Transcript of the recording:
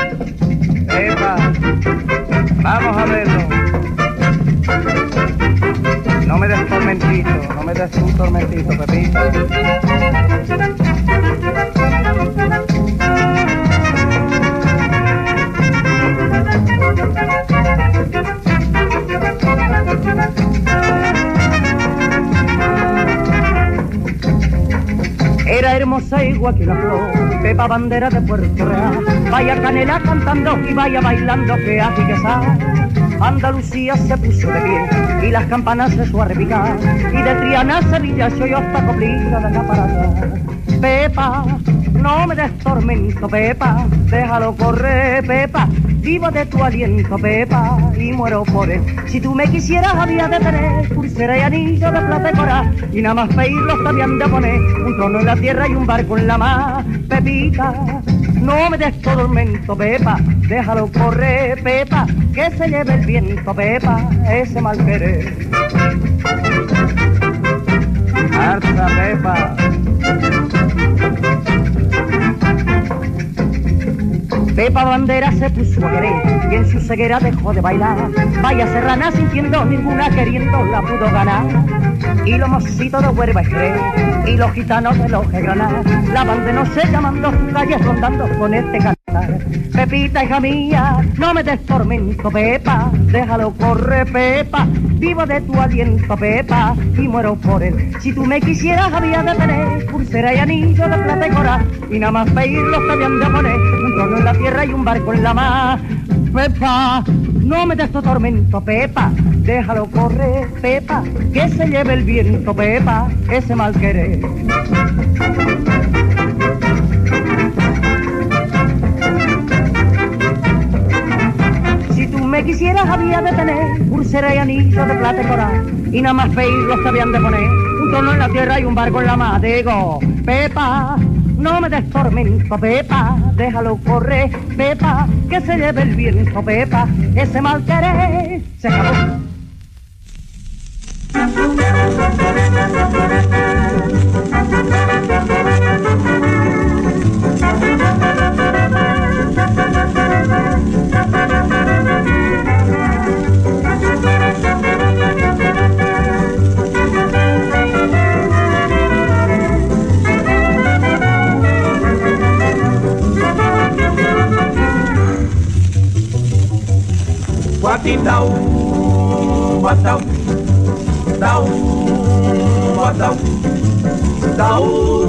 Epa, vamos a verlo. No me des tormentito, no me des un tormentito, Pepito. Era hermosa igual que la flor, Pepa bandera de Puerto Real. Vaya canela cantando y vaya bailando, que aquí que sabe. Andalucía se puso de pie y las campanas se su a repicar. Y de Triana a Sevilla se oyó hasta coplilla de la parada. Pepa, no me des tormento, Pepa, déjalo correr, Pepa. Vivo de tu aliento, Pepa, y muero por él. Si tú me quisieras había de tener pulsera y anillo de plata y coral, y nada más pedirlos te habían de poner un trono en la tierra y un barco en la mar. Pepita, no me des tormento, Pepa, déjalo correr, Pepa, que se lleve el viento, Pepa, ese mal querer. Harta, Pepa. Pepa bandera se puso a querer y en su ceguera dejó de bailar. Vaya serrana sintiendo ninguna queriendo la pudo ganar. Y los mocitos de Huelva y Jerez y los gitanos de los de Granada la van de noche llamando sus calles rondando con este cantar. Pepita, hija mía, no me des tormento, Pepa, déjalo correr, Pepa. Vivo de tu aliento, Pepa, y muero por él. Si tú me quisieras había de tener pulsera y anillo de plata y coral, y nada más pedirlos te habían de poner un trono en la tierra y un barco en la mar. Pepa, no me des tu tormento, Pepa, déjalo correr, Pepa, que se lleve el viento, Pepa, ese mal querer. Si tú me quisieras había de tener pulsera y anillo de plata y coral, y nada más pedirlos te habían de poner un trono en la tierra y un barco en la mar. Digo, Pepa, no me des tormento, Pepa, déjalo correr, Pepa, que se lleve el viento, Pepa, ese mal querer. Se acabó. Guatitau, guatau, tau, guatau, tau.